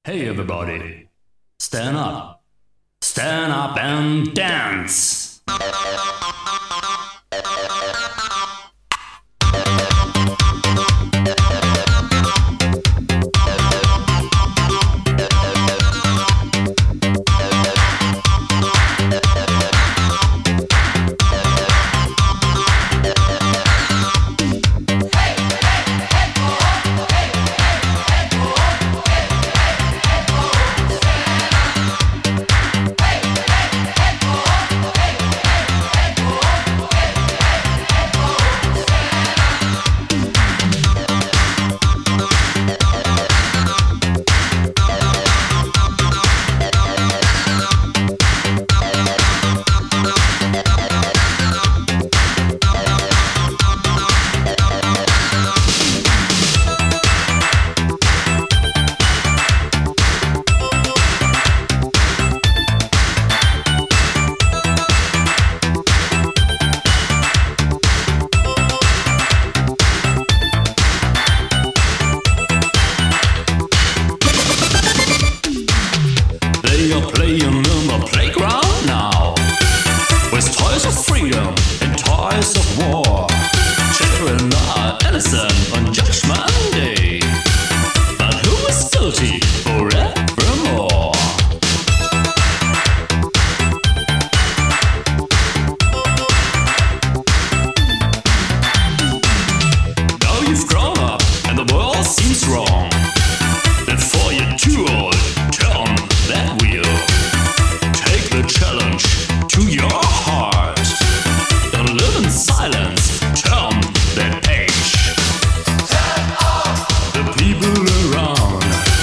Hey everybody, stand up and dance. Playing in the playground now, with toys of freedom and toys of war. Children are innocent on Judgment Day, but who is guilty forevermore? Now you've grown up and the world seems wrong. Before you're too old, turn that wheel. Take the challenge to your heart. Don't live in silence, turn that page. The people around,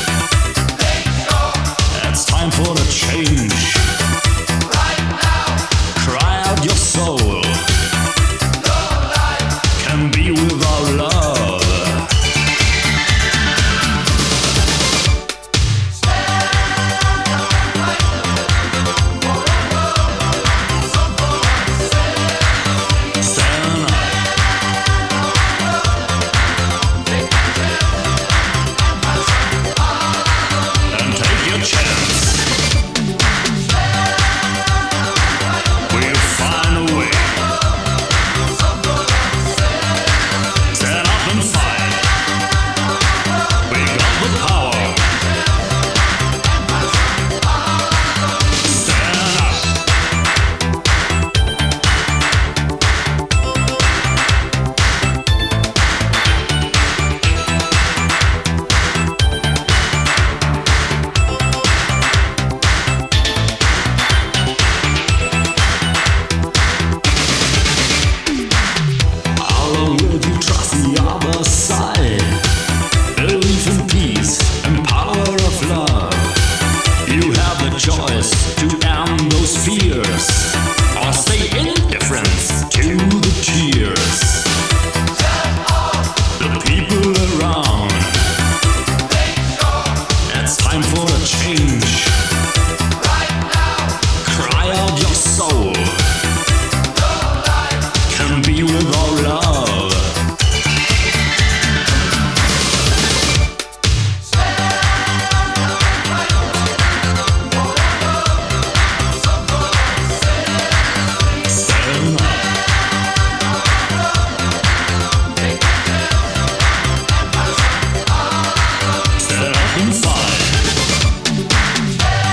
it's time for the change. Right now, cry out your soul. No life can be without love. Choice to end those fears, or stay indifferent to the tears. The people around, it's time for a change. Right now, cry out your soul. No life can be without love. Inside.